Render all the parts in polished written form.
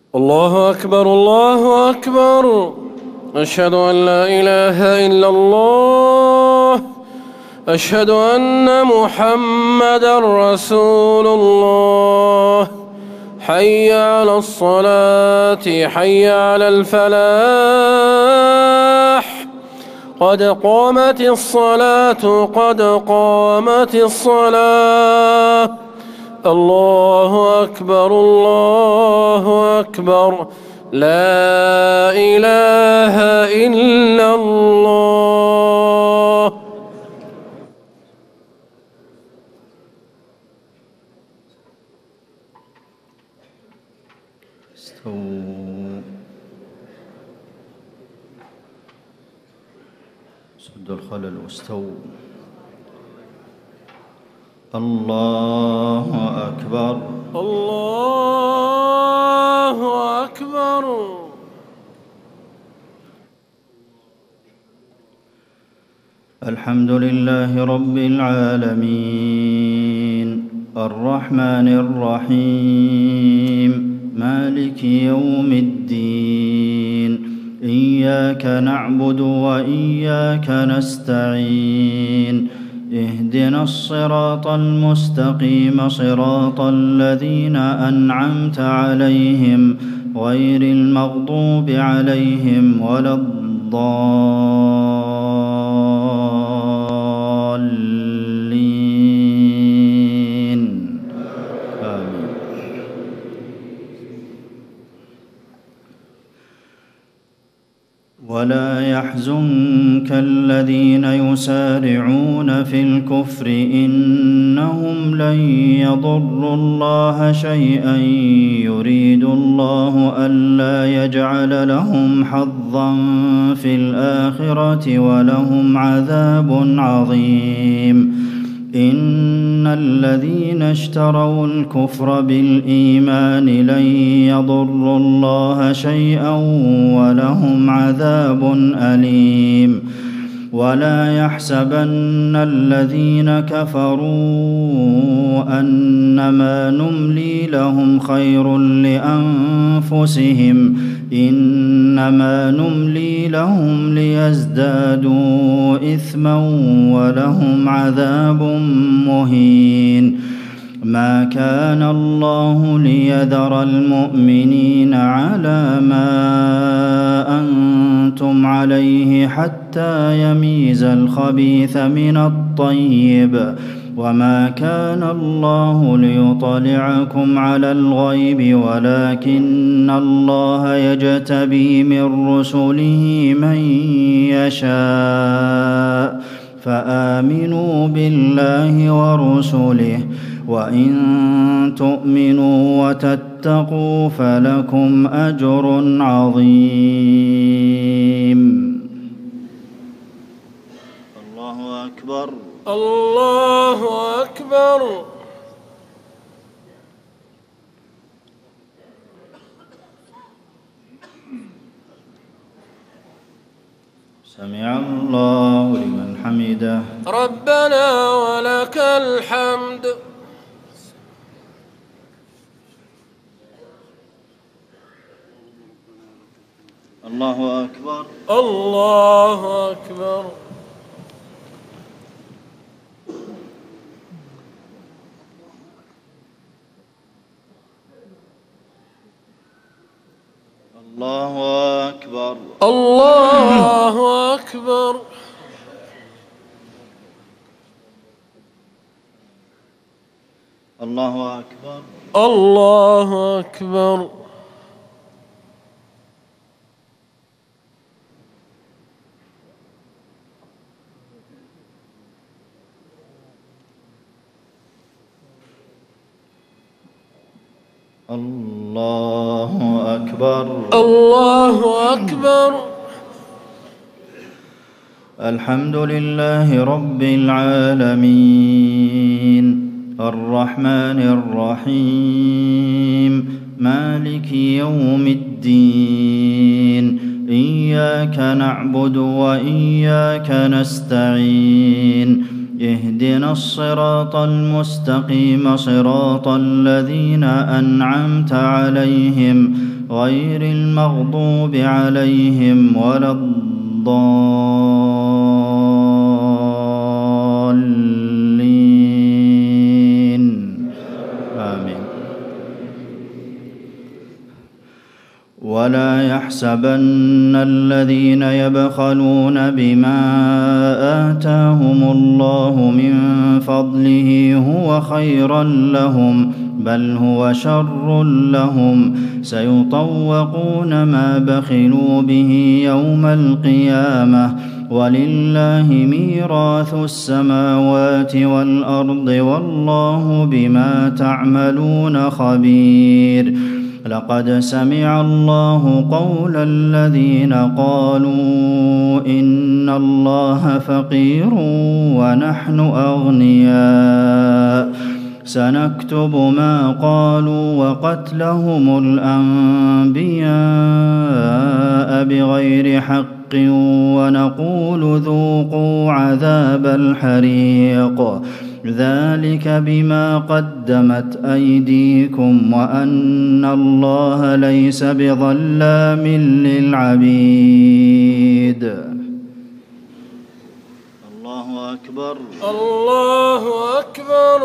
الله أكبر الله أكبر. أشهد أن لا إله إلا الله. أشهد أن محمدًا رسول الله. حي على الصلاة حي على الفلاح. قد قامت الصلاة قد قامت الصلاة. الله أكبر الله أكبر. لا إله إلا الله. استووا. سدوا الخلل واستووا. الله أكبر الله أكبر. الحمد لله رب العالمين الرحمن الرحيم مالك يوم الدين إياك نعبد وإياك نستعين اهدنا الصراط المستقيم صراط الذين أنعمت عليهم غير المغضوب عليهم ولا الضالين آمين. ولا يحزنك الذين يسارعون في الكفر إنهم لن يضروا الله شيئا يريد الله ألا يجعل لهم حظا في الآخرة ولهم عذاب عظيم. إن الذين اشتروا الكفر بالإيمان لن يضروا الله شيئا ولهم عذاب أليم. ولا يحسبن الذين كفروا أنما نملي لهم خير لأنفسهم إنما نملي لهم ليزدادوا إثما ولهم عذاب مهين. ما كان الله ليذر المؤمنين على ما أنتم عليه حتى يميز الخبيث من الطيب وما كان الله ليطلعكم على الغيب ولكن الله يجتبي من رسله من يشاء فآمنوا بالله ورسله وإن تؤمنوا وتتقوا فلكم أجر عظيم. الله أكبر الله أكبر. سمع الله لمن حمده. ربنا ولك الحمد. الله أكبر الله أكبر. الله أكبر الله أكبر. الله أكبر الله أكبر. الله أكبر الله أكبر. الحمد لله رب العالمين الرحمن الرحيم مالك يوم الدين إياك نعبد وإياك نستعين اهدنا الصراط المستقيم صراط الذين أنعمت عليهم غير المغضوب عليهم ولا الضالين آمين. ولا يحسبن الذين يبخلون بما آتاهم الله من فضله هو خيرا لهم بل هو شر لهم سيطوقون ما بخلوا به يوم القيامة ولله ميراث السماوات والأرض والله بما تعملون خبير. لقد سمع الله قول الذين قالوا إن الله فقير ونحن أغنياء سنكتب ما قالوا وقتلهم الأنبياء بغير حق ونقول ذوقوا عذاب الحريق ذلك بما قدمت أيديكم وأن الله ليس بظلام للعبيد. الله أكبر. الله أكبر.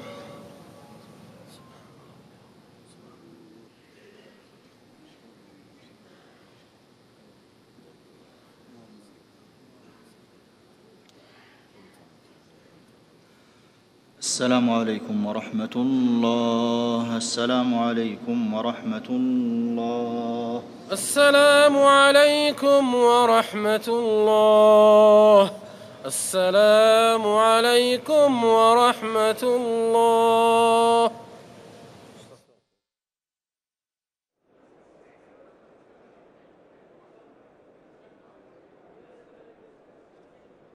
السلام عليكم ورحمة الله. السلام عليكم ورحمة الله. السلام عليكم ورحمة الله. السلام عليكم ورحمة الله.